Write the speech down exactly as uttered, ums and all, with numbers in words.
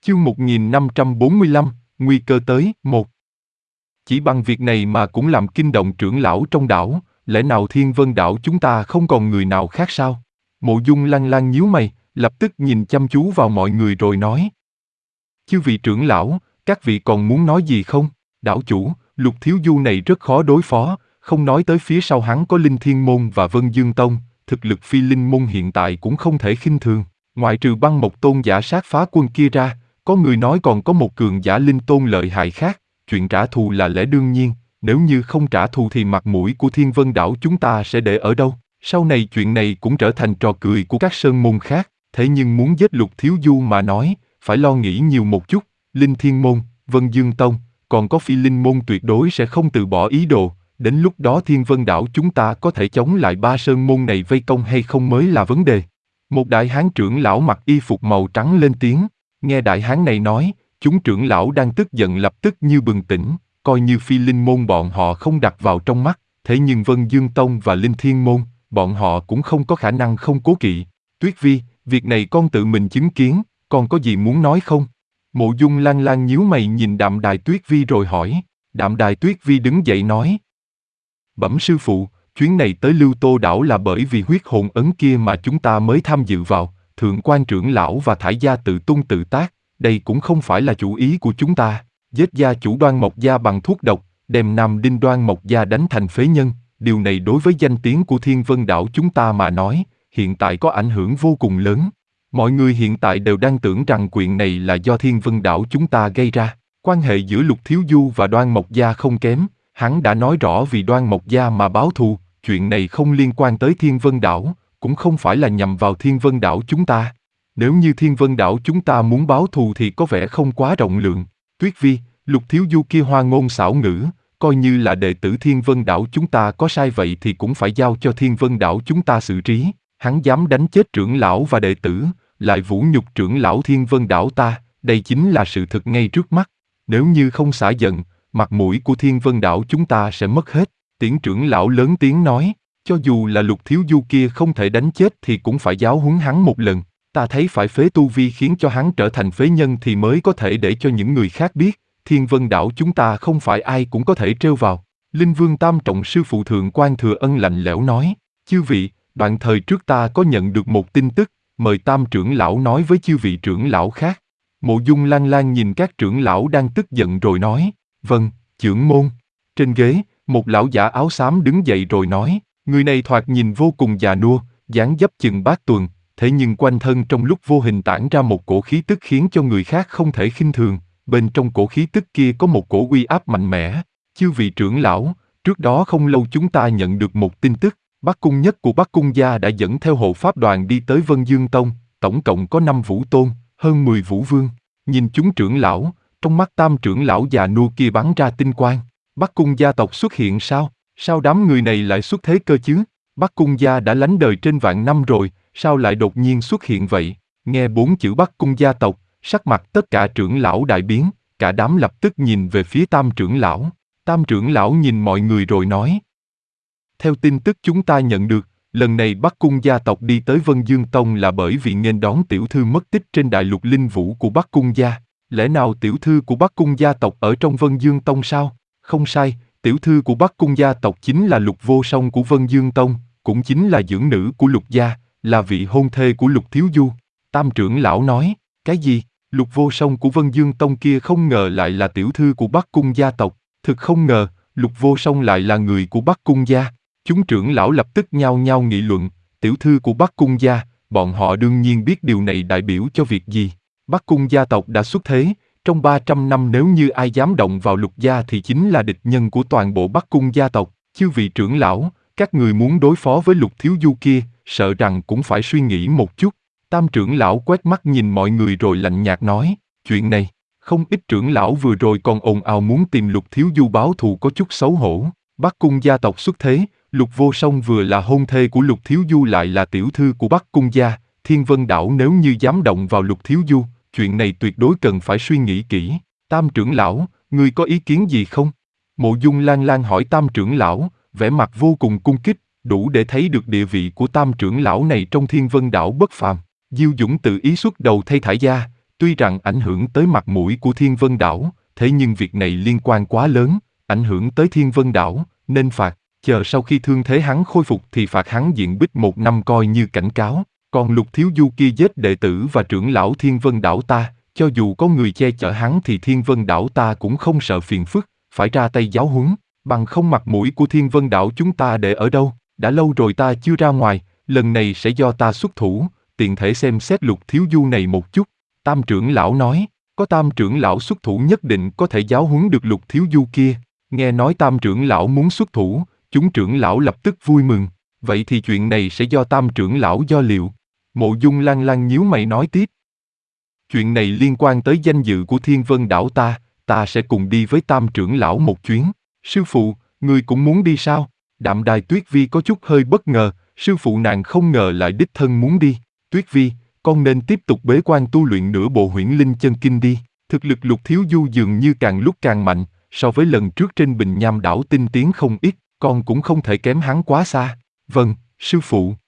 Chương một nghìn năm trăm bốn mươi lăm, nguy cơ tới, một. Chỉ bằng việc này mà cũng làm kinh động trưởng lão trong đảo, lẽ nào Thiên Vân đảo chúng ta không còn người nào khác sao? Mộ Dung Lăng Lăng nhíu mày, lập tức nhìn chăm chú vào mọi người rồi nói. Chư vị trưởng lão, các vị còn muốn nói gì không? Đảo chủ, Lục Thiếu Du này rất khó đối phó, không nói tới phía sau hắn có Linh Thiên Môn và Vân Dương Tông, thực lực Phi Linh Môn hiện tại cũng không thể khinh thường. Ngoại trừ Băng Mộc Tôn giả sát phá quân kia ra, có người nói còn có một cường giả linh tôn lợi hại khác, chuyện trả thù là lẽ đương nhiên, nếu như không trả thù thì mặt mũi của Thiên Vân đảo chúng ta sẽ để ở đâu? Sau này chuyện này cũng trở thành trò cười của các sơn môn khác, thế nhưng muốn giết Lục Thiếu Du mà nói, phải lo nghĩ nhiều một chút, Linh Thiên Môn, Vân Dương Tông, còn có Phi Linh Môn tuyệt đối sẽ không từ bỏ ý đồ, đến lúc đó Thiên Vân đảo chúng ta có thể chống lại ba sơn môn này vây công hay không mới là vấn đề. Một đại hán trưởng lão mặc y phục màu trắng lên tiếng, nghe đại hán này nói, chúng trưởng lão đang tức giận lập tức như bừng tỉnh, coi như Phi Linh Môn bọn họ không đặt vào trong mắt, thế nhưng Vân Dương Tông và Linh Thiên Môn, bọn họ cũng không có khả năng không cố kỵ. Tuyết Vi, việc này con tự mình chứng kiến, con có gì muốn nói không? Mộ Dung Lan Lan nhíu mày nhìn Đạm Đài Tuyết Vi rồi hỏi. Đạm Đài Tuyết Vi đứng dậy nói. Bẩm sư phụ, chuyến này tới Lưu Tô đảo là bởi vì huyết hồn ấn kia mà chúng ta mới tham dự vào, Thượng quan trưởng lão và Thải gia tự tung tự tác, đây cũng không phải là chủ ý của chúng ta. Giết gia chủ Đoan Mộc gia bằng thuốc độc, đem Nam Đinh Đoan Mộc gia đánh thành phế nhân, điều này đối với danh tiếng của Thiên Vân đảo chúng ta mà nói, hiện tại có ảnh hưởng vô cùng lớn. Mọi người hiện tại đều đang tưởng rằng chuyện này là do Thiên Vân đảo chúng ta gây ra. Quan hệ giữa Lục Thiếu Du và Đoan Mộc gia không kém, hắn đã nói rõ vì Đoan Mộc gia mà báo thù, chuyện này không liên quan tới Thiên Vân đảo, cũng không phải là nhằm vào Thiên Vân đảo chúng ta. Nếu như Thiên Vân đảo chúng ta muốn báo thù thì có vẻ không quá rộng lượng. Tuyết Vi, Lục Thiếu Du kia hoa ngôn xảo ngữ, coi như là đệ tử Thiên Vân đảo chúng ta có sai vậy thì cũng phải giao cho Thiên Vân đảo chúng ta xử trí. Hắn dám đánh chết trưởng lão và đệ tử, lại vũ nhục trưởng lão Thiên Vân đảo ta, đây chính là sự thật ngay trước mắt. Nếu như không xả giận, mặt mũi của Thiên Vân đảo chúng ta sẽ mất hết. Tiễn trưởng lão lớn tiếng nói, cho dù là Lục Thiếu Du kia không thể đánh chết thì cũng phải giáo huấn hắn một lần. Ta thấy phải phế tu vi khiến cho hắn trở thành phế nhân thì mới có thể để cho những người khác biết, Thiên Vân đảo chúng ta không phải ai cũng có thể trêu vào. Linh Vương Tam Trọng sư phụ Thượng quan Thừa Ân lạnh lẽo nói, chư vị, đoạn thời trước ta có nhận được một tin tức, mời Tam trưởng lão nói với chư vị trưởng lão khác. Mộ Dung Lan Lan nhìn các trưởng lão đang tức giận rồi nói, vâng, trưởng môn. Trên ghế, một lão giả áo xám đứng dậy rồi nói, người này thoạt nhìn vô cùng già nua, dáng dấp chừng bát tuần, thế nhưng quanh thân trong lúc vô hình tản ra một cổ khí tức khiến cho người khác không thể khinh thường, bên trong cổ khí tức kia có một cổ uy áp mạnh mẽ. Chư vị trưởng lão, trước đó không lâu chúng ta nhận được một tin tức, Bắc Cung Nhất của Bắc Cung gia đã dẫn theo hộ pháp đoàn đi tới Vân Dương Tông, tổng cộng có năm vũ tôn, hơn mười vũ vương. Nhìn chúng trưởng lão, trong mắt Tam trưởng lão già nua kia bắn ra tinh quang. Bắc Cung gia tộc xuất hiện sao? Sao đám người này lại xuất thế cơ chứ? Bắc Cung gia đã lánh đời trên vạn năm rồi, sao lại đột nhiên xuất hiện vậy? Nghe bốn chữ Bắc Cung gia tộc, sắc mặt tất cả trưởng lão đại biến, cả đám lập tức nhìn về phía Tam trưởng lão. Tam trưởng lão nhìn mọi người rồi nói. Theo tin tức chúng ta nhận được, lần này Bắc Cung gia tộc đi tới Vân Dương Tông là bởi vì nghênh đón tiểu thư mất tích trên đại lục linh vũ của Bắc Cung gia. Lẽ nào tiểu thư của Bắc Cung gia tộc ở trong Vân Dương Tông sao? Không sai, tiểu thư của Bắc Cung gia tộc chính là Lục Vô Song của Vân Dương Tông, cũng chính là dưỡng nữ của Lục gia, là vị hôn thê của Lục Thiếu Du. Tam trưởng lão nói, cái gì? Lục Vô Song của Vân Dương Tông kia không ngờ lại là tiểu thư của Bắc Cung gia tộc, thực không ngờ, Lục Vô Song lại là người của Bắc Cung gia. Chúng trưởng lão lập tức nhao nhao nghị luận, tiểu thư của Bắc Cung gia, bọn họ đương nhiên biết điều này đại biểu cho việc gì. Bắc Cung gia tộc đã xuất thế, trong ba trăm năm nếu như ai dám động vào Lục gia thì chính là địch nhân của toàn bộ Bắc Cung gia tộc. Chư vị trưởng lão, các người muốn đối phó với Lục Thiếu Du kia, sợ rằng cũng phải suy nghĩ một chút. Tam trưởng lão quét mắt nhìn mọi người rồi lạnh nhạt nói, chuyện này, không ít trưởng lão vừa rồi còn ồn ào muốn tìm Lục Thiếu Du báo thù có chút xấu hổ. Bắc Cung gia tộc xuất thế, Lục Vô Song vừa là hôn thê của Lục Thiếu Du lại là tiểu thư của Bắc Cung gia, Thiên Vân đảo nếu như dám động vào Lục Thiếu Du, chuyện này tuyệt đối cần phải suy nghĩ kỹ. Tam trưởng lão, ngươi có ý kiến gì không? Mộ Dung Lan Lan hỏi Tam trưởng lão, vẻ mặt vô cùng cung kích, đủ để thấy được địa vị của Tam trưởng lão này trong Thiên Vân đảo bất phàm. Diêu Dũng tự ý xuất đầu thay Thải gia, Tuy rằng ảnh hưởng tới mặt mũi của Thiên Vân Đảo, thế nhưng việc này liên quan quá lớn, ảnh hưởng tới Thiên Vân Đảo, nên phạt, chờ sau khi thương thế hắn khôi phục thì phạt hắn diện bích một năm coi như cảnh cáo. Còn Lục Thiếu Du kia giết đệ tử và trưởng lão Thiên Vân Đảo ta, cho dù có người che chở hắn thì Thiên Vân Đảo ta cũng không sợ phiền phức, phải ra tay giáo huấn, bằng không mặt mũi của Thiên Vân Đảo chúng ta để ở đâu, đã lâu rồi ta chưa ra ngoài, lần này sẽ do ta xuất thủ, tiện thể xem xét Lục Thiếu Du này một chút. Tam trưởng lão nói, có Tam trưởng lão xuất thủ nhất định có thể giáo huấn được Lục Thiếu Du kia. Nghe nói Tam trưởng lão muốn xuất thủ, chúng trưởng lão lập tức vui mừng, vậy thì chuyện này sẽ do Tam trưởng lão do liệu. Mộ Dung Lan Lan nhíu mày nói tiếp. Chuyện này liên quan tới danh dự của Thiên Vân Đảo ta, ta sẽ cùng đi với Tam trưởng lão một chuyến. Sư phụ, người cũng muốn đi sao? Đạm Đài Tuyết Vi có chút hơi bất ngờ, sư phụ nàng không ngờ lại đích thân muốn đi. Tuyết Vi, con nên tiếp tục bế quan tu luyện nửa bộ huyễn linh chân kinh đi. Thực lực Lục Thiếu Du dường như càng lúc càng mạnh, so với lần trước trên Bình Nham đảo tinh tiến không ít, con cũng không thể kém hắn quá xa. Vâng, sư phụ.